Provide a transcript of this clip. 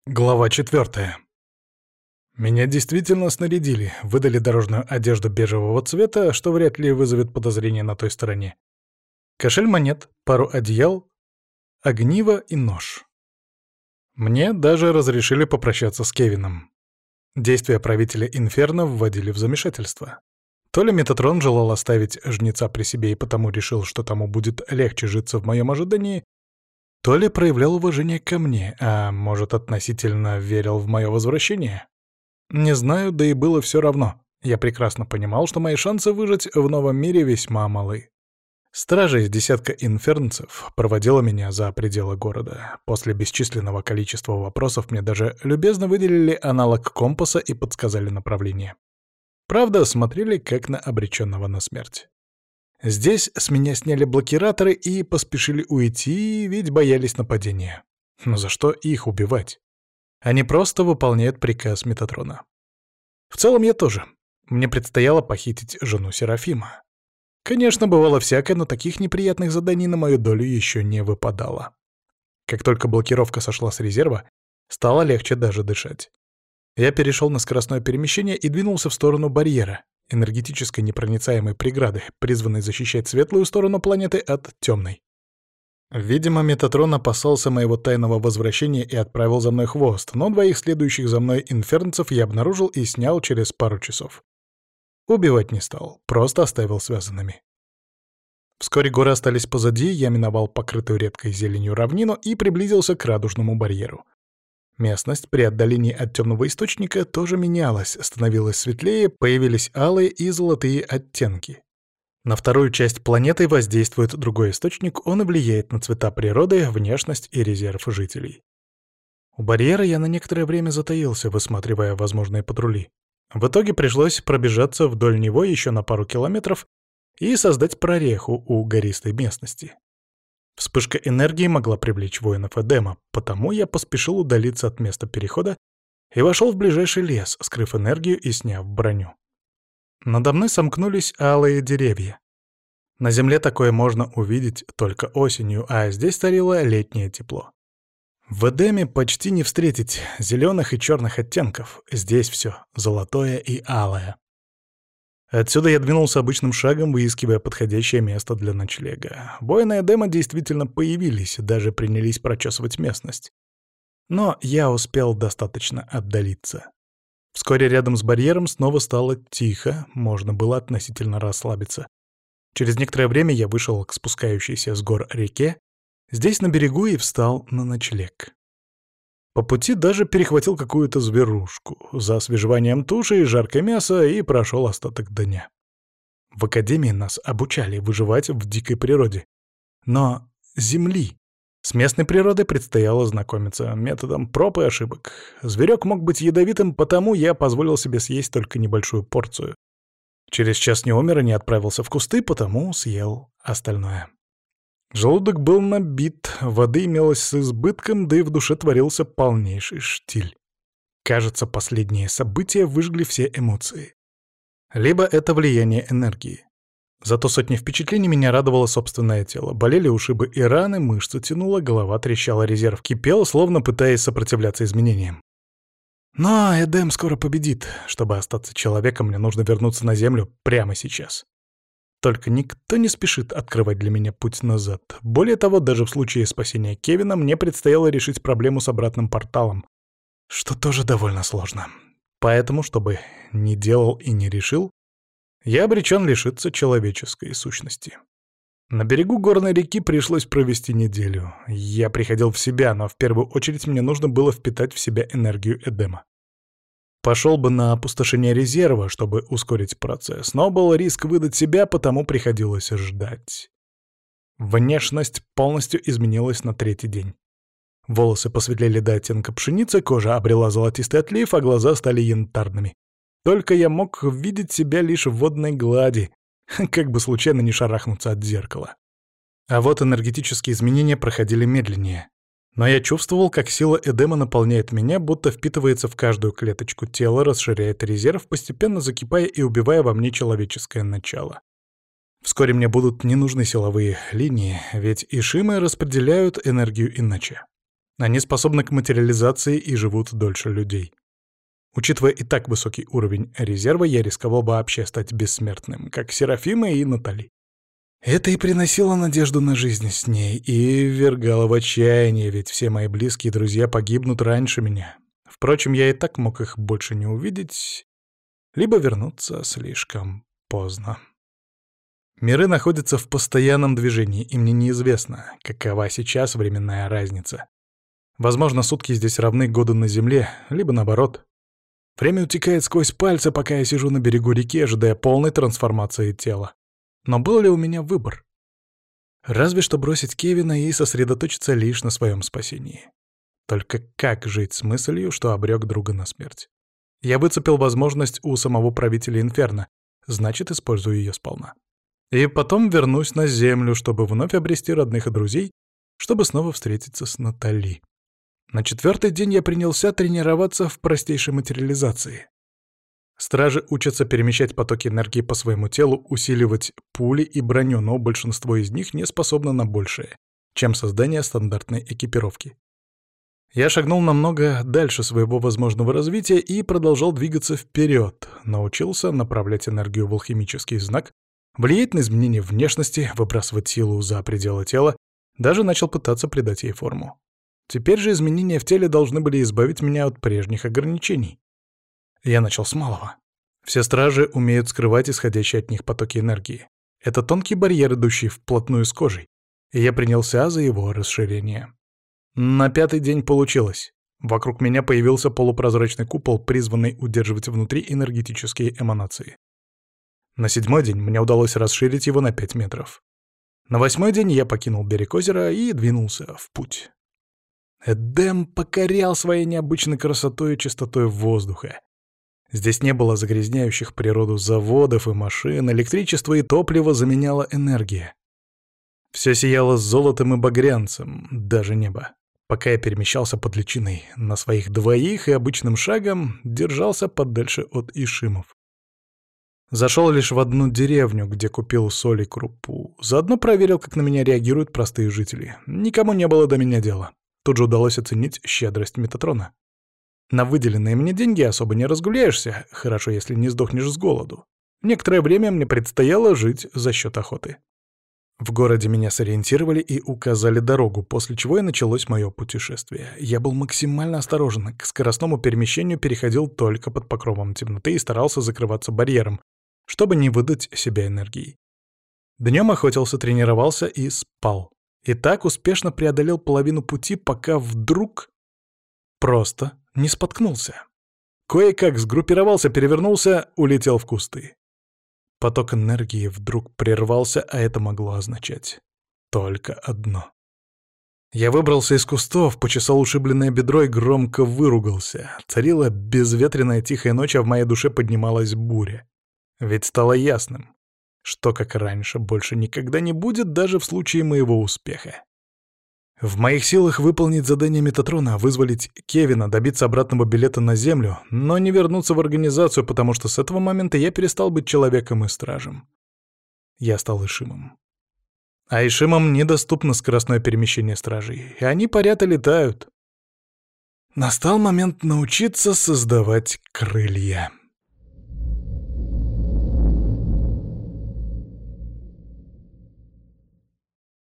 Глава 4. Меня действительно снарядили, выдали дорожную одежду бежевого цвета, что вряд ли вызовет подозрение на той стороне. Кошель монет, пару одеял, огниво и нож. Мне даже разрешили попрощаться с Кевином. Действия правителя Инферно вводили в замешательство. То ли Метатрон желал оставить жнеца при себе и потому решил, что тому будет легче житься в моем ожидании, то ли проявлял уважение ко мне, а может, относительно верил в мое возвращение. Не знаю, да и было все равно. Я прекрасно понимал, что мои шансы выжить в новом мире весьма малы. Стража из десятка инфернцев проводила меня за пределы города. После бесчисленного количества вопросов мне даже любезно выделили аналог компаса и подсказали направление. Правда, смотрели как на обреченного на смерть. Здесь с меня сняли блокираторы и поспешили уйти, ведь боялись нападения. Но за что их убивать? Они просто выполняют приказ Метатрона. В целом я тоже. Мне предстояло похитить жену Серафима. Конечно, бывало всякое, но таких неприятных заданий на мою долю еще не выпадало. Как только блокировка сошла с резерва, стало легче даже дышать. Я перешел на скоростное перемещение и двинулся в сторону барьера, энергетической непроницаемой преграды, призванной защищать светлую сторону планеты от темной. Видимо, Метатрон опасался моего тайного возвращения и отправил за мной хвост, но двоих следующих за мной инфернцев я обнаружил и снял через пару часов. Убивать не стал, просто оставил связанными. Вскоре горы остались позади, я миновал покрытую редкой зеленью равнину и приблизился к радужному барьеру. Местность при отдалении от темного источника тоже менялась, становилась светлее, появились алые и золотые оттенки. На вторую часть планеты воздействует другой источник, он и влияет на цвета природы, внешность и резерв жителей. У барьера я на некоторое время затаился, высматривая возможные патрули. В итоге пришлось пробежаться вдоль него еще на пару километров и создать прореху у гористой местности. Вспышка энергии могла привлечь воинов Эдема, потому я поспешил удалиться от места перехода и вошел в ближайший лес, скрыв энергию и сняв броню. Надо мной сомкнулись алые деревья. На земле такое можно увидеть только осенью, а здесь царило летнее тепло. В Эдеме почти не встретить зеленых и черных оттенков, здесь все золотое и алое. Отсюда я двинулся обычным шагом, выискивая подходящее место для ночлега. Воины Эдема действительно появились, даже принялись прочесывать местность. Но я успел достаточно отдалиться. Вскоре рядом с барьером снова стало тихо, можно было относительно расслабиться. Через некоторое время я вышел к спускающейся с гор реке, здесь на берегу и встал на ночлег. По пути даже перехватил какую-то зверушку, за освежеванием туши и жаркое мясо и прошел остаток дня. В академии нас обучали выживать в дикой природе. Но земли. С местной природой предстояло знакомиться методом проб и ошибок. Зверек мог быть ядовитым, потому я позволил себе съесть только небольшую порцию. Через час не умер и не отправился в кусты, потому съел остальное. Желудок был набит, воды имелось с избытком, да и в душе творился полнейший штиль. Кажется, последние события выжгли все эмоции. Либо это влияние энергии. Зато сотни впечатлений меня радовало собственное тело. Болели ушибы и раны, мышцы тянуло, голова трещала, резерв кипел, словно пытаясь сопротивляться изменениям. Но Эдем скоро победит. Чтобы остаться человеком, мне нужно вернуться на Землю прямо сейчас. Только никто не спешит открывать для меня путь назад. Более того, даже в случае спасения Кевина мне предстояло решить проблему с обратным порталом, что тоже довольно сложно. Поэтому, чтобы не делал и не решил, я обречен лишиться человеческой сущности. На берегу горной реки пришлось провести неделю. Я приходил в себя, но в первую очередь мне нужно было впитать в себя энергию Эдема. Пошел бы на опустошение резерва, чтобы ускорить процесс, но был риск выдать себя, потому приходилось ждать. Внешность полностью изменилась на третий день. Волосы посветлели до оттенка пшеницы, кожа обрела золотистый отлив, а глаза стали янтарными. Только я мог видеть себя лишь в водной глади, как бы случайно не шарахнуться от зеркала. А вот энергетические изменения проходили медленнее. Но я чувствовал, как сила Эдема наполняет меня, будто впитывается в каждую клеточку тела, расширяет резерв, постепенно закипая и убивая во мне человеческое начало. Вскоре мне будут не нужны силовые линии, ведь ишимы распределяют энергию иначе. Они способны к материализации и живут дольше людей. Учитывая и так высокий уровень резерва, я рисковал вообще стать бессмертным, как Серафима и Натали. Это и приносило надежду на жизнь с ней, и ввергало в отчаяние, ведь все мои близкие друзья погибнут раньше меня. Впрочем, я и так мог их больше не увидеть, либо вернуться слишком поздно. Миры находятся в постоянном движении, и мне неизвестно, какова сейчас временная разница. Возможно, сутки здесь равны году на Земле, либо наоборот. Время утекает сквозь пальцы, пока я сижу на берегу реки, ожидая полной трансформации тела. Но был ли у меня выбор? Разве что бросить Кевина и сосредоточиться лишь на своем спасении. Только как жить с мыслью, что обрек друга на смерть? Я выцепил возможность у самого правителя Инферно, значит, использую ее сполна. И потом вернусь на Землю, чтобы вновь обрести родных и друзей, чтобы снова встретиться с Натали. На 4-й день я принялся тренироваться в простейшей материализации. Стражи учатся перемещать потоки энергии по своему телу, усиливать пули и броню, но большинство из них не способно на большее, чем создание стандартной экипировки. Я шагнул намного дальше своего возможного развития и продолжал двигаться вперед, научился направлять энергию в алхимический знак, влиять на изменения внешности, выбрасывать силу за пределы тела, даже начал пытаться придать ей форму. Теперь же изменения в теле должны были избавить меня от прежних ограничений. Я начал с малого. Все стражи умеют скрывать исходящие от них потоки энергии. Это тонкий барьер, идущий вплотную с кожей, и я принялся за его расширение. На 5-й день получилось. Вокруг меня появился полупрозрачный купол, призванный удерживать внутри энергетические эманации. На 7-й день мне удалось расширить его на 5 метров. На 8-й день я покинул берег озера и двинулся в путь. Эдем покорял своей необычной красотой и чистотой воздуха. Здесь не было загрязняющих природу заводов и машин, электричество и топливо заменяла энергия. Все сияло золотом и багрянцем, даже небо. Пока я перемещался под личиной на своих двоих и обычным шагом держался подальше от ишимов. Зашел лишь в одну деревню, где купил соль и крупу. Заодно проверил, как на меня реагируют простые жители. Никому не было до меня дела. Тут же удалось оценить щедрость Метатрона. На выделенные мне деньги особо не разгуляешься, хорошо, если не сдохнешь с голоду. Некоторое время мне предстояло жить за счет охоты. В городе меня сориентировали и указали дорогу, после чего и началось мое путешествие. Я был максимально осторожен, к скоростному перемещению переходил только под покровом темноты и старался закрываться барьером, чтобы не выдать себя энергией. Днем охотился, тренировался и спал. И так успешно преодолел половину пути, пока вдруг просто не споткнулся. Кое-как сгруппировался, перевернулся, улетел в кусты. Поток энергии вдруг прервался, а это могло означать только одно. Я выбрался из кустов, почесал ушибленное бедро и громко выругался. Царила безветренная тихая ночь, а в моей душе поднималась буря. Ведь стало ясным, что, как раньше, больше никогда не будет даже в случае моего успеха. В моих силах выполнить задание Метатрона, вызволить Кевина, добиться обратного билета на Землю, но не вернуться в организацию, потому что с этого момента я перестал быть человеком и стражем. Я стал Ишимом. А Ишимам недоступно скоростное перемещение стражей, и они парят и летают. Настал момент научиться создавать крылья.